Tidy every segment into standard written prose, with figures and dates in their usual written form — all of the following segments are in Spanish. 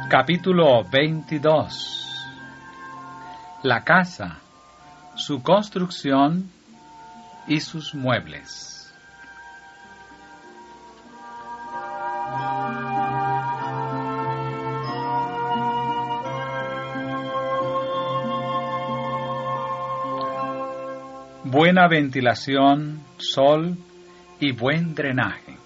Capítulo 22. La casa, su construcción y sus muebles. Buena ventilación, sol y buen drenaje.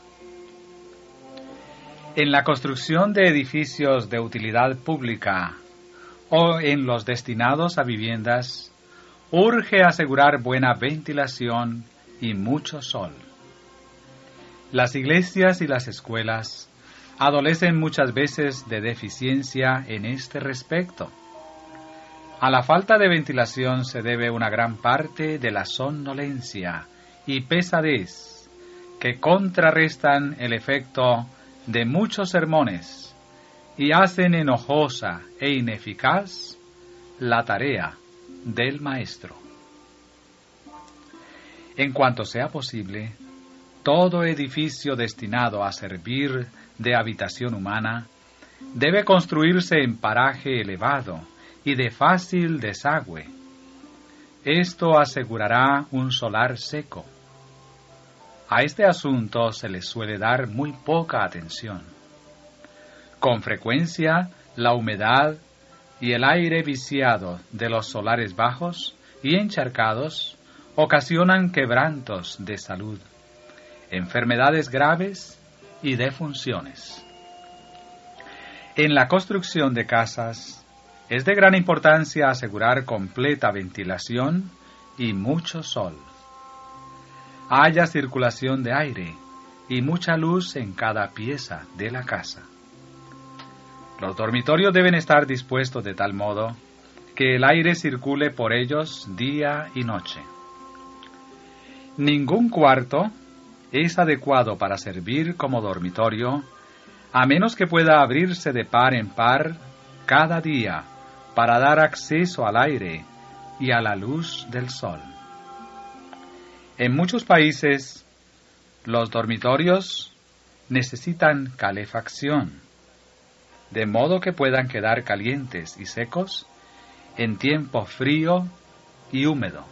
En la construcción de edificios de utilidad pública o en los destinados a viviendas, urge asegurar buena ventilación y mucho sol. Las iglesias y las escuelas adolecen muchas veces de deficiencia en este respecto. A la falta de ventilación se debe una gran parte de la somnolencia y pesadez que contrarrestan el efecto de muchos sermones y hacen enojosa e ineficaz la tarea del maestro. En cuanto sea posible, todo edificio destinado a servir de habitación humana debe construirse en paraje elevado y de fácil desagüe. Esto asegurará un solar seco. A este asunto se le suele dar muy poca atención. Con frecuencia, la humedad y el aire viciado de los solares bajos y encharcados ocasionan quebrantos de salud, enfermedades graves y defunciones. En la construcción de casas, es de gran importancia asegurar completa ventilación y mucho sol. Haya circulación de aire y mucha luz en cada pieza de la casa. Los dormitorios deben estar dispuestos de tal modo que el aire circule por ellos día y noche. Ningún cuarto es adecuado para servir como dormitorio, a menos que pueda abrirse de par en par cada día para dar acceso al aire y a la luz del sol. En muchos países, los dormitorios necesitan calefacción, de modo que puedan quedar calientes y secos en tiempo frío y húmedo.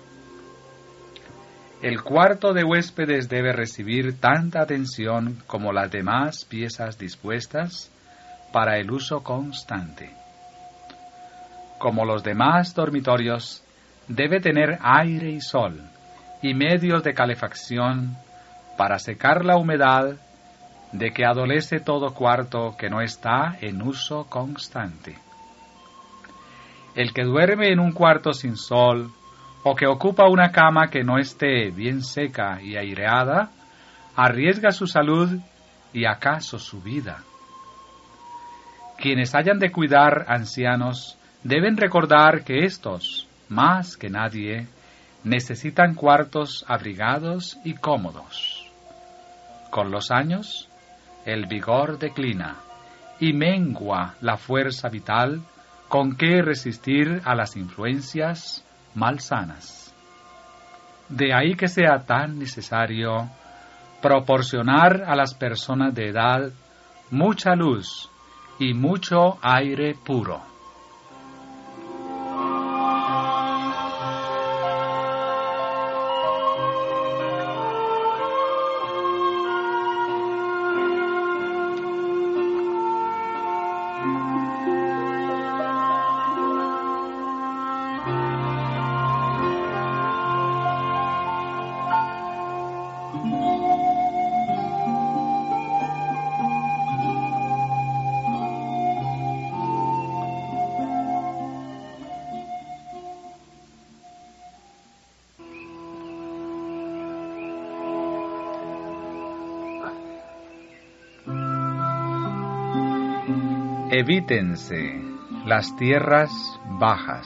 El cuarto de huéspedes debe recibir tanta atención como las demás piezas dispuestas para el uso constante. Como los demás dormitorios, debe tener aire y sol y medios de calefacción para secar la humedad de que adolece todo cuarto que no está en uso constante. El que duerme en un cuarto sin sol o que ocupa una cama que no esté bien seca y aireada, arriesga su salud y acaso su vida. Quienes hayan de cuidar ancianos deben recordar que éstos, más que nadie, necesitan cuartos abrigados y cómodos. Con los años, el vigor declina y mengua la fuerza vital con que resistir a las influencias malsanas. De ahí que sea tan necesario proporcionar a las personas de edad mucha luz y mucho aire puro. Evítense las tierras bajas.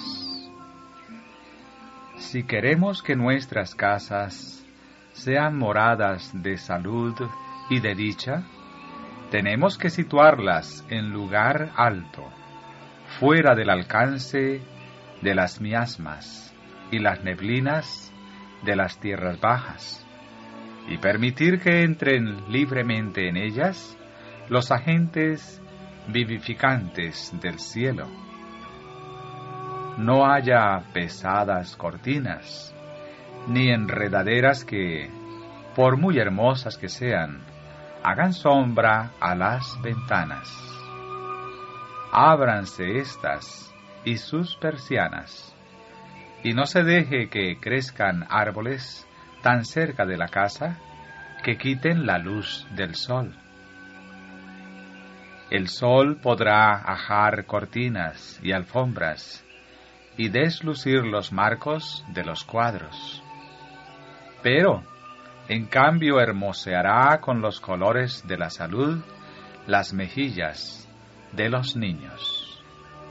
Si queremos que nuestras casas sean moradas de salud y de dicha, tenemos que situarlas en lugar alto, fuera del alcance de las miasmas y las neblinas de las tierras bajas, y permitir que entren libremente en ellas los agentes vivificantes del cielo. No haya pesadas cortinas, ni enredaderas que, por muy hermosas que sean, hagan sombra a las ventanas. Ábranse éstas y sus persianas, y no se deje que crezcan árboles tan cerca de la casa que quiten la luz del sol. El sol podrá ajar cortinas y alfombras y deslucir los marcos de los cuadros, pero en cambio hermoseará con los colores de la salud las mejillas de los niños.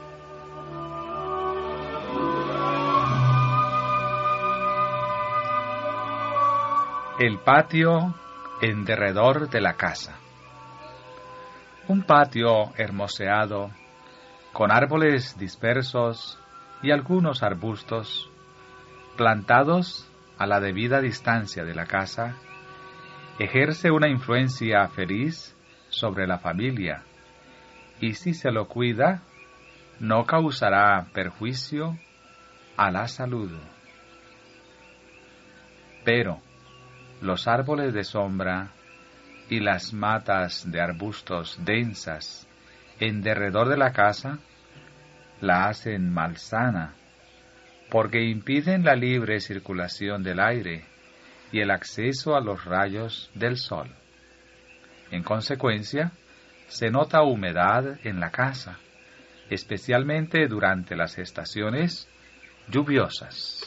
El patio en derredor de la casa. Un patio hermoseado, con árboles dispersos y algunos arbustos, plantados a la debida distancia de la casa, ejerce una influencia feliz sobre la familia, y si se lo cuida, no causará perjuicio a la salud. Pero los árboles de sombra y las matas de arbustos densas en derredor de la casa la hacen malsana, porque impiden la libre circulación del aire y el acceso a los rayos del sol. En consecuencia, se nota humedad en la casa, especialmente durante las estaciones lluviosas.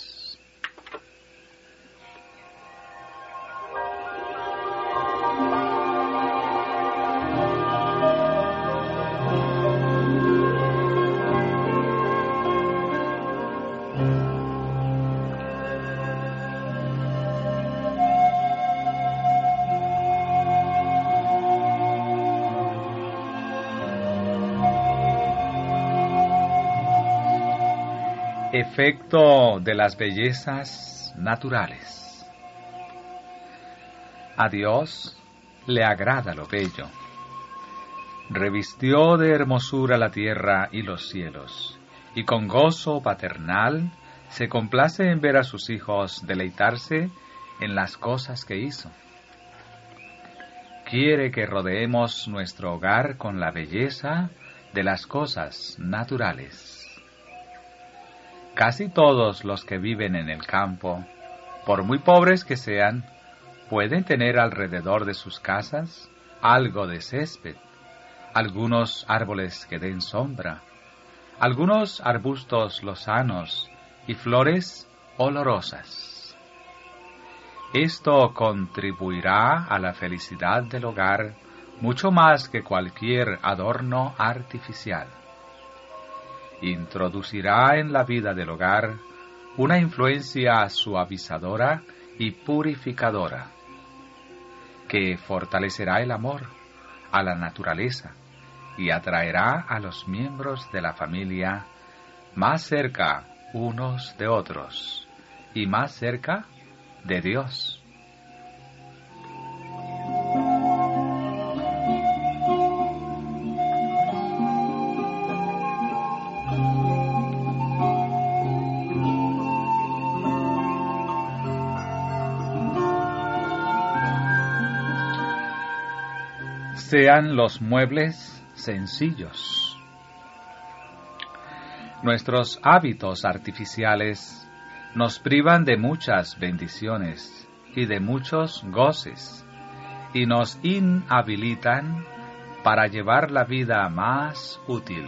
Efecto de las bellezas naturales. A Dios le agrada lo bello. Revistió de hermosura la tierra y los cielos, y con gozo paternal se complace en ver a sus hijos deleitarse en las cosas que hizo. Quiere que rodeemos nuestro hogar con la belleza de las cosas naturales. Casi todos los que viven en el campo, por muy pobres que sean, pueden tener alrededor de sus casas algo de césped, algunos árboles que den sombra, algunos arbustos lozanos y flores olorosas. Esto contribuirá a la felicidad del hogar mucho más que cualquier adorno artificial. Introducirá en la vida del hogar una influencia suavizadora y purificadora, que fortalecerá el amor a la naturaleza y atraerá a los miembros de la familia más cerca unos de otros y más cerca de Dios. Sean los muebles sencillos. Nuestros hábitos artificiales nos privan de muchas bendiciones y de muchos goces, y nos inhabilitan para llevar la vida más útil.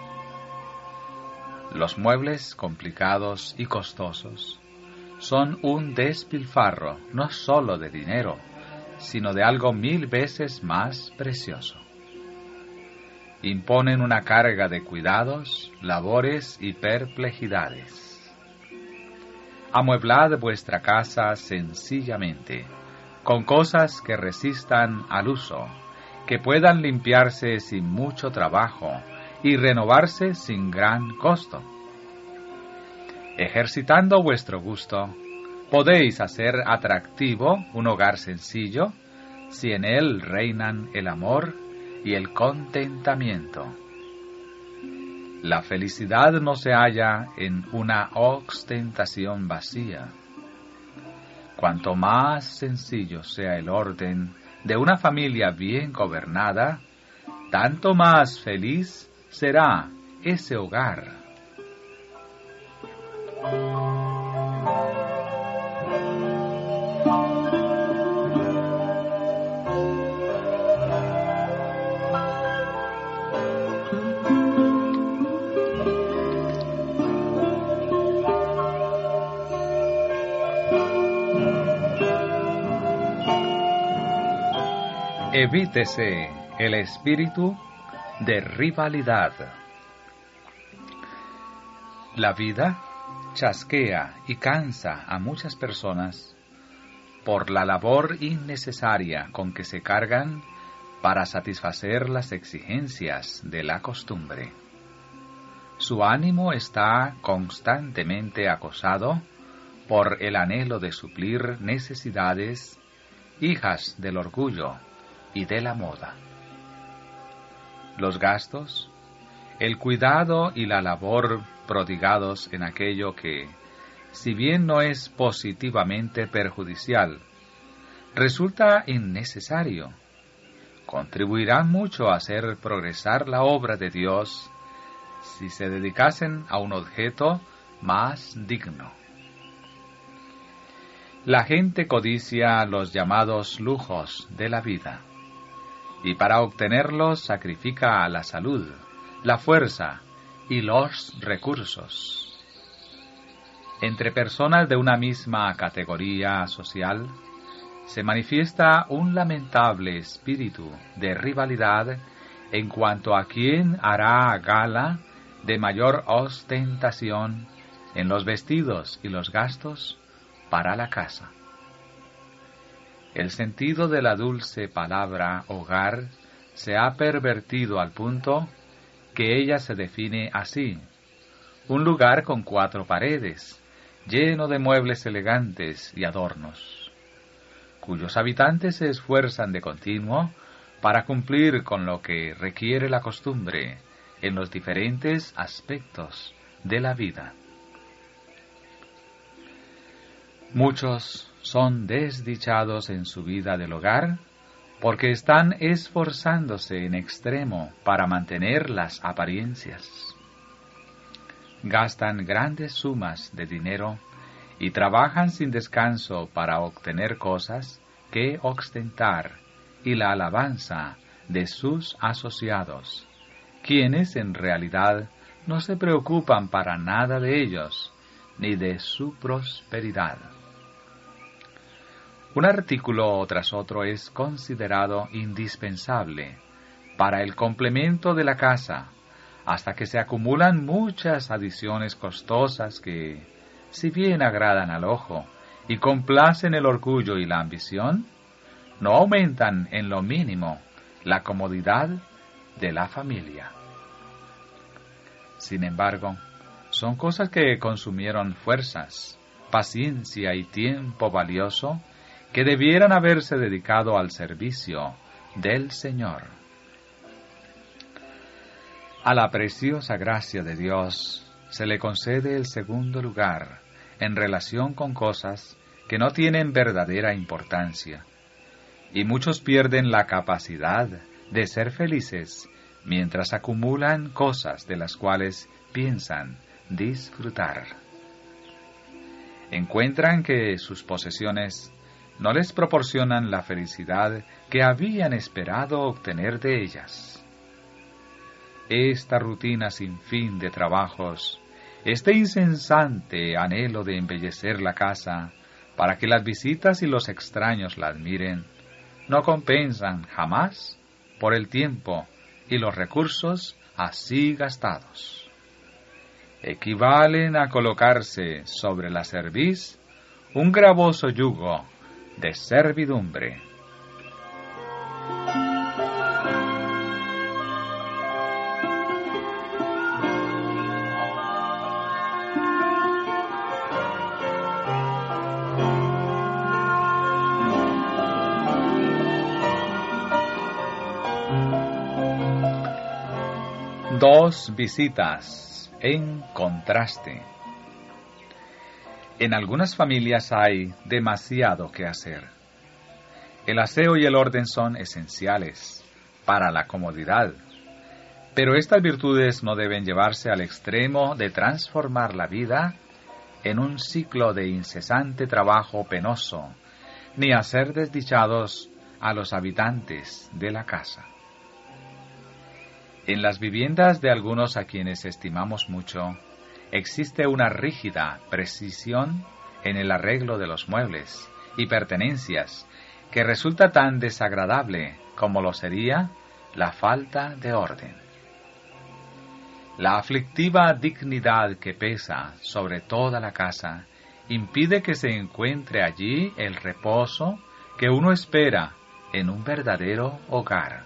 Los muebles complicados y costosos son un despilfarro no sólo de dinero, sino de algo 1000 veces más precioso. Imponen una carga de cuidados, labores y perplejidades. Amueblad vuestra casa sencillamente, con cosas que resistan al uso, que puedan limpiarse sin mucho trabajo y renovarse sin gran costo. Ejercitando vuestro gusto, podéis hacer atractivo un hogar sencillo si en él reinan el amor, y el contentamiento. La felicidad no se halla en una ostentación vacía. Cuanto más sencillo sea el orden de una familia bien gobernada, tanto más feliz será ese hogar. Evítese el espíritu de rivalidad. La vida chasquea y cansa a muchas personas por la labor innecesaria con que se cargan para satisfacer las exigencias de la costumbre. Su ánimo está constantemente acosado por el anhelo de suplir necesidades hijas del orgullo y de la moda. Los gastos, el cuidado y la labor prodigados en aquello que, si bien no es positivamente perjudicial, resulta innecesario, contribuirán mucho a hacer progresar la obra de Dios si se dedicasen a un objeto más digno. La gente codicia los llamados lujos de la vida, y para obtenerlos sacrifica la salud, la fuerza y los recursos. Entre personas de una misma categoría social se manifiesta un lamentable espíritu de rivalidad en cuanto a quién hará gala de mayor ostentación en los vestidos y los gastos para la casa. El sentido de la dulce palabra hogar se ha pervertido al punto que ella se define así: un lugar con 4 paredes, lleno de muebles elegantes y adornos, cuyos habitantes se esfuerzan de continuo para cumplir con lo que requiere la costumbre en los diferentes aspectos de la vida. Muchos son desdichados en su vida del hogar porque están esforzándose en extremo para mantener las apariencias. Gastan grandes sumas de dinero y trabajan sin descanso para obtener cosas que ostentar y la alabanza de sus asociados, quienes en realidad no se preocupan para nada de ellos ni de su prosperidad. Un artículo tras otro es considerado indispensable para el complemento de la casa, hasta que se acumulan muchas adiciones costosas que, si bien agradan al ojo y complacen el orgullo y la ambición, no aumentan en lo mínimo la comodidad de la familia. Sin embargo, son cosas que consumieron fuerzas, paciencia y tiempo valioso que debieran haberse dedicado al servicio del Señor. A la preciosa gracia de Dios se le concede el segundo lugar en relación con cosas que no tienen verdadera importancia, y muchos pierden la capacidad de ser felices mientras acumulan cosas de las cuales piensan disfrutar. Encuentran que sus posesiones no les proporcionan la felicidad que habían esperado obtener de ellas. Esta rutina sin fin de trabajos, este incesante anhelo de embellecer la casa para que las visitas y los extraños la admiren, no compensan jamás por el tiempo y los recursos así gastados. Equivalen a colocarse sobre la cerviz un gravoso yugo de servidumbre. Dos visitas en contraste. En algunas familias hay demasiado que hacer. El aseo y el orden son esenciales para la comodidad, pero estas virtudes no deben llevarse al extremo de transformar la vida en un ciclo de incesante trabajo penoso, ni hacer desdichados a los habitantes de la casa. En las viviendas de algunos a quienes estimamos mucho, existe una rígida precisión en el arreglo de los muebles y pertenencias que resulta tan desagradable como lo sería la falta de orden. La aflictiva dignidad que pesa sobre toda la casa impide que se encuentre allí el reposo que uno espera en un verdadero hogar.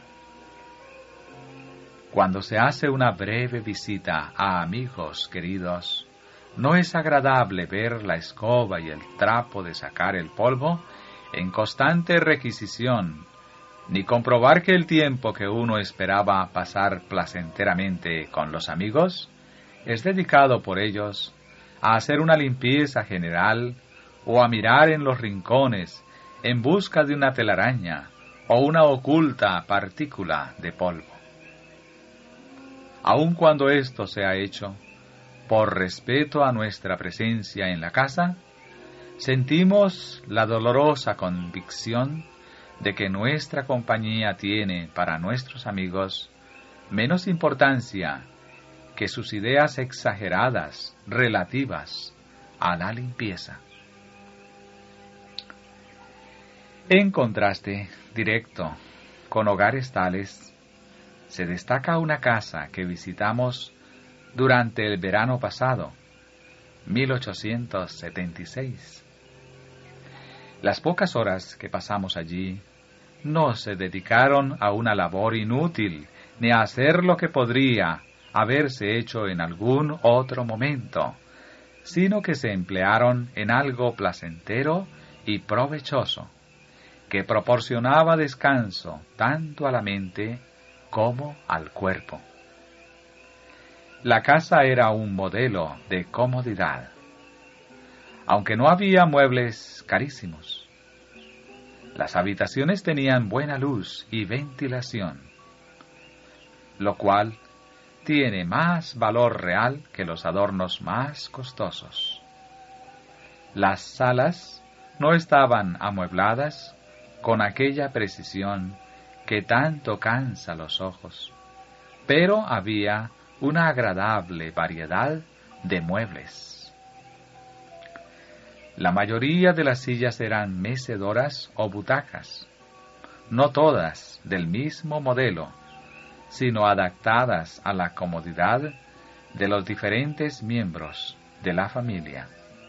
Cuando se hace una breve visita a amigos queridos, no es agradable ver la escoba y el trapo de sacar el polvo en constante requisición, ni comprobar que el tiempo que uno esperaba pasar placenteramente con los amigos es dedicado por ellos a hacer una limpieza general o a mirar en los rincones en busca de una telaraña o una oculta partícula de polvo. Aun cuando esto se ha hecho, por respeto a nuestra presencia en la casa, sentimos la dolorosa convicción de que nuestra compañía tiene para nuestros amigos menos importancia que sus ideas exageradas relativas a la limpieza. En contraste directo con hogares tales, se destaca una casa que visitamos durante el verano pasado, 1876. Las pocas horas que pasamos allí no se dedicaron a una labor inútil, ni a hacer lo que podría haberse hecho en algún otro momento, sino que se emplearon en algo placentero y provechoso, que proporcionaba descanso tanto a la mente como al cuerpo. La casa era un modelo de comodidad, aunque no había muebles carísimos. Las habitaciones tenían buena luz y ventilación, lo cual tiene más valor real que los adornos más costosos. Las salas no estaban amuebladas con aquella precisión que tanto cansa los ojos, pero había una agradable variedad de muebles. La mayoría de las sillas eran mecedoras o butacas, no todas del mismo modelo, sino adaptadas a la comodidad de los diferentes miembros de la familia.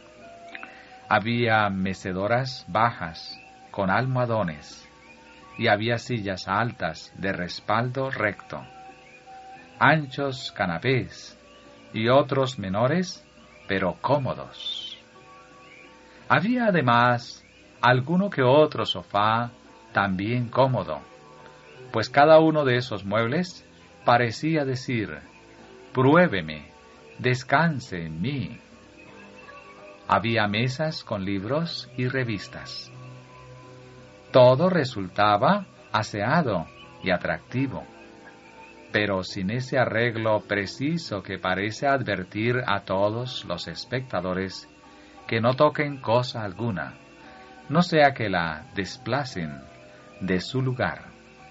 Había mecedoras bajas con almohadones, y había sillas altas de respaldo recto, anchos canapés y otros menores, pero cómodos. Había además alguno que otro sofá también cómodo, pues cada uno de esos muebles parecía decir: pruébeme, descanse en mí. Había mesas con libros y revistas. Todo resultaba aseado y atractivo, pero sin ese arreglo preciso que parece advertir a todos los espectadores que no toquen cosa alguna, no sea que la desplacen de su lugar.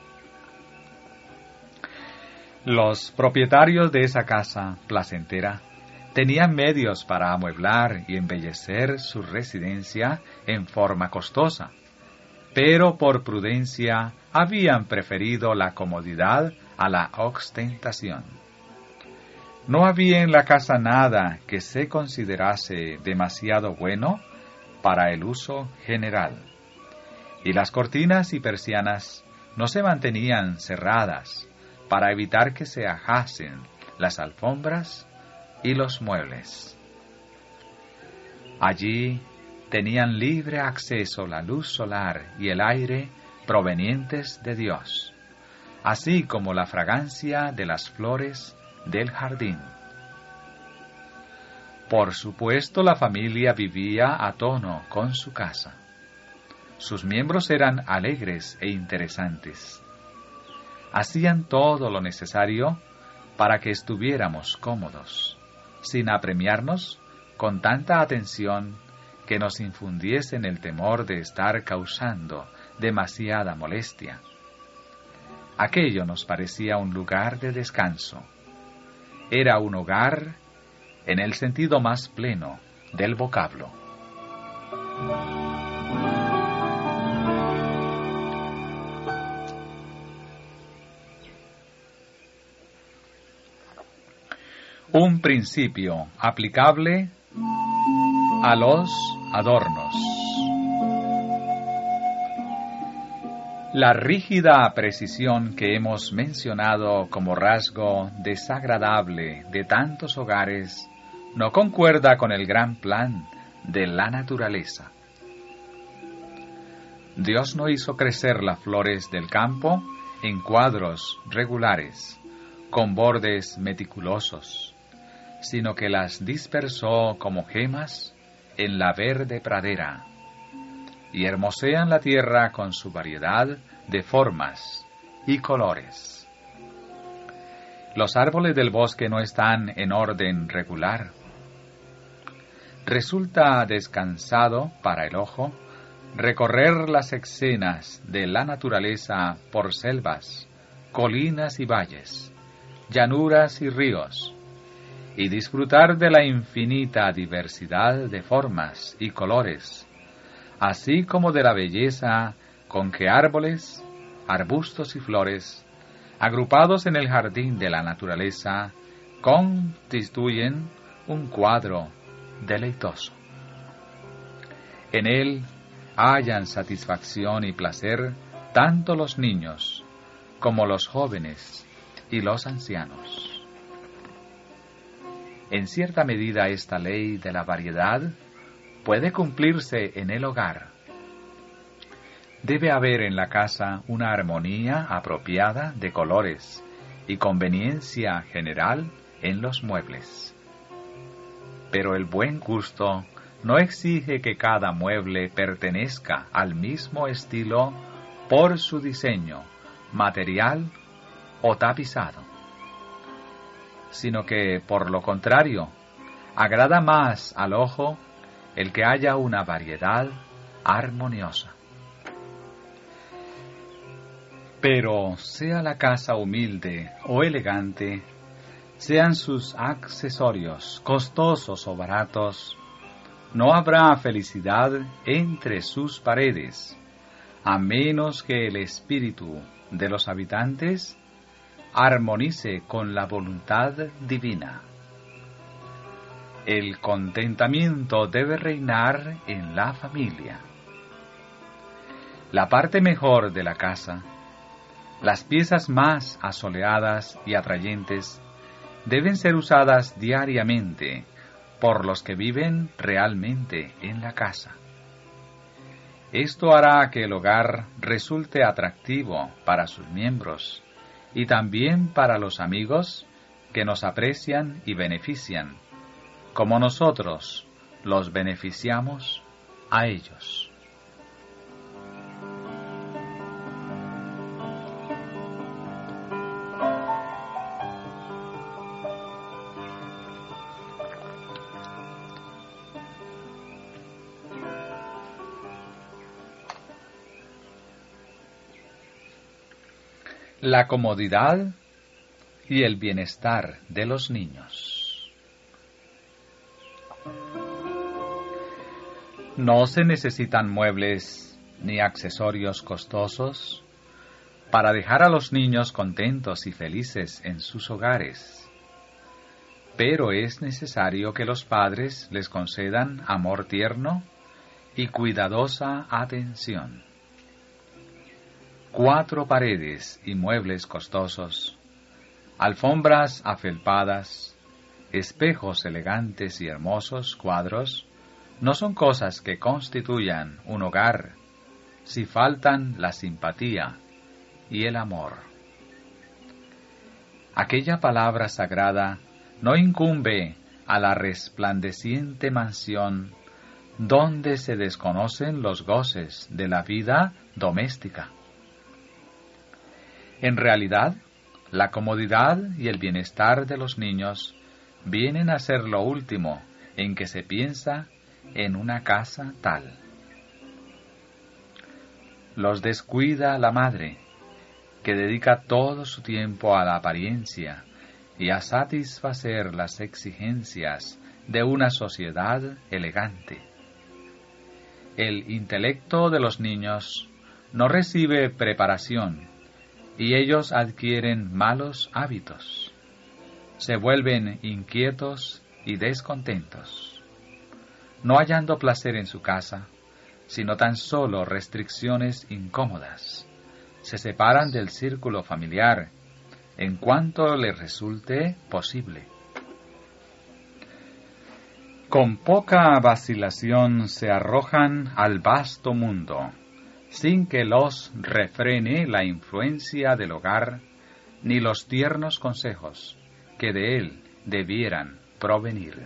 Los propietarios de esa casa placentera tenían medios para amueblar y embellecer su residencia en forma costosa, pero por prudencia habían preferido la comodidad a la ostentación. No había en la casa nada que se considerase demasiado bueno para el uso general, y las cortinas y persianas no se mantenían cerradas para evitar que se ajasen las alfombras y los muebles. Allí tenían libre acceso la luz solar y el aire provenientes de Dios, así como la fragancia de las flores del jardín. Por supuesto, la familia vivía a tono con su casa. Sus miembros eran alegres e interesantes. Hacían todo lo necesario para que estuviéramos cómodos, sin apremiarnos con tanta atención que nos infundiesen el temor de estar causando demasiada molestia. Aquello nos parecía un lugar de descanso. Era un hogar en el sentido más pleno del vocablo. Un principio aplicable a los adornos. La rígida precisión que hemos mencionado como rasgo desagradable de tantos hogares no concuerda con el gran plan de la naturaleza. Dios no hizo crecer las flores del campo en cuadros regulares, con bordes meticulosos, sino que las dispersó como gemas en la verde pradera, y hermosean la tierra con su variedad de formas y colores. Los árboles del bosque no están en orden regular. Resulta descansado para el ojo recorrer las escenas de la naturaleza por selvas, colinas y valles, llanuras y ríos, y disfrutar de la infinita diversidad de formas y colores, así como de la belleza con que árboles, arbustos y flores, agrupados en el jardín de la naturaleza, constituyen un cuadro deleitoso. En él hallan satisfacción y placer tanto los niños como los jóvenes y los ancianos. En cierta medida esta ley de la variedad puede cumplirse en el hogar. Debe haber en la casa una armonía apropiada de colores y conveniencia general en los muebles. Pero el buen gusto no exige que cada mueble pertenezca al mismo estilo por su diseño, material o tapizado, sino que, por lo contrario, agrada más al ojo el que haya una variedad armoniosa. Pero sea la casa humilde o elegante, sean sus accesorios costosos o baratos, no habrá felicidad entre sus paredes, a menos que el espíritu de los habitantes armonice con la voluntad divina. El contentamiento debe reinar en la familia. La parte mejor de la casa, las piezas más asoleadas y atrayentes, deben ser usadas diariamente por los que viven realmente en la casa. Esto hará que el hogar resulte atractivo para sus miembros y también para los amigos que nos aprecian y benefician, como nosotros los beneficiamos a ellos. La comodidad y el bienestar de los niños. No se necesitan muebles ni accesorios costosos para dejar a los niños contentos y felices en sus hogares, pero es necesario que los padres les concedan amor tierno y cuidadosa atención. 4 paredes y muebles costosos, alfombras afelpadas, espejos elegantes y hermosos cuadros, no son cosas que constituyan un hogar si faltan la simpatía y el amor. Aquella palabra sagrada no incumbe a la resplandeciente mansión donde se desconocen los goces de la vida doméstica. En realidad, la comodidad y el bienestar de los niños vienen a ser lo último en que se piensa en una casa tal. Los descuida la madre, que dedica todo su tiempo a la apariencia y a satisfacer las exigencias de una sociedad elegante. El intelecto de los niños no recibe preparación y ellos adquieren malos hábitos. Se vuelven inquietos y descontentos, no hallando placer en su casa, sino tan solo restricciones incómodas. Se separan del círculo familiar en cuanto les resulte posible. Con poca vacilación se arrojan al vasto mundo, sin que los refrene la influencia del hogar ni los tiernos consejos que de él debieran provenir.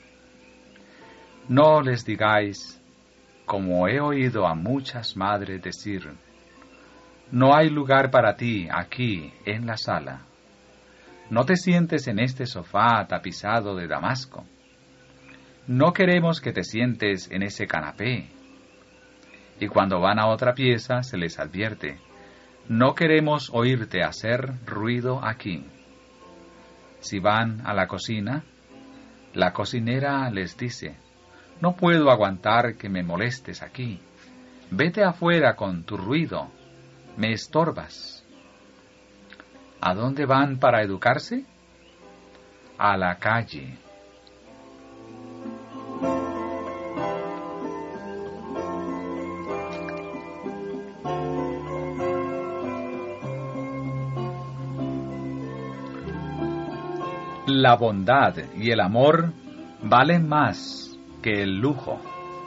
No les digáis, como he oído a muchas madres decir, no hay lugar para ti aquí en la sala. No te sientes en este sofá tapizado de damasco. No queremos que te sientes en ese canapé. Y cuando van a otra pieza se les advierte, no queremos oírte hacer ruido aquí. Si van a la cocina, la cocinera les dice, no puedo aguantar que me molestes aquí. Vete afuera con tu ruido. Me estorbas. ¿A dónde van para educarse? A la calle. La bondad y el amor valen más que el lujo.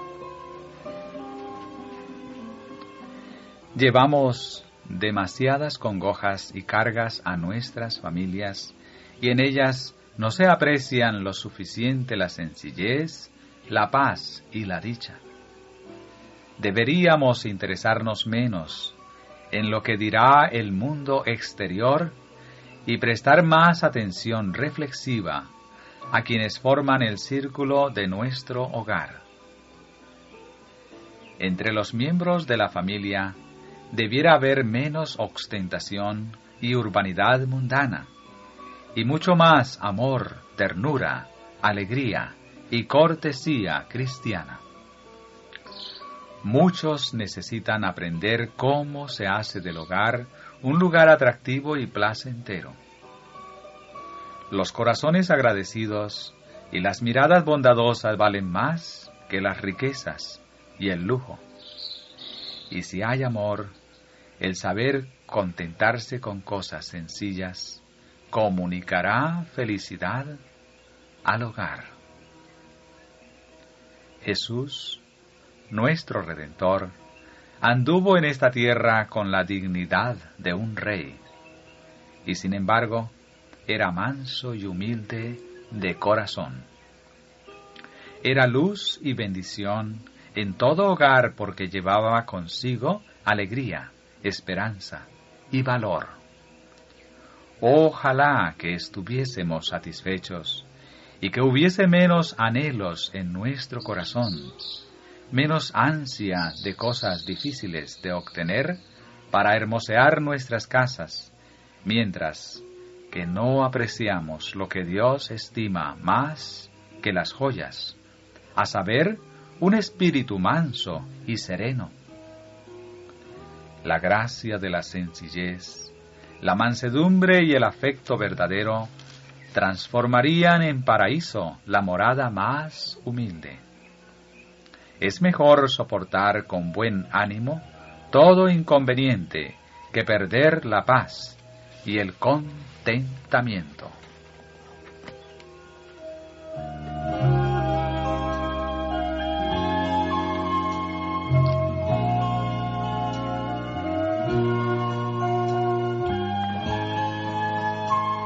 Llevamos demasiadas congojas y cargas a nuestras familias, y en ellas no se aprecian lo suficiente la sencillez, la paz y la dicha. Deberíamos interesarnos menos en lo que dirá el mundo exterior y prestar más atención reflexiva a quienes forman el círculo de nuestro hogar. Entre los miembros de la familia debiera haber menos ostentación y urbanidad mundana, y mucho más amor, ternura, alegría y cortesía cristiana. Muchos necesitan aprender cómo se hace del hogar un lugar atractivo y placentero. Los corazones agradecidos y las miradas bondadosas valen más que las riquezas y el lujo. Y si hay amor, el saber contentarse con cosas sencillas comunicará felicidad al hogar. Jesús, nuestro Redentor, anduvo en esta tierra con la dignidad de un rey, y sin embargo, era manso y humilde de corazón. Era luz y bendición en todo hogar porque llevaba consigo alegría, esperanza y valor. Ojalá que estuviésemos satisfechos y que hubiese menos anhelos en nuestro corazón, menos ansia de cosas difíciles de obtener para hermosear nuestras casas, mientras que no apreciamos lo que Dios estima más que las joyas, a saber, un espíritu manso y sereno. La gracia de la sencillez, la mansedumbre y el afecto verdadero transformarían en paraíso la morada más humilde. Es mejor soportar con buen ánimo todo inconveniente que perder la paz y el contentamiento.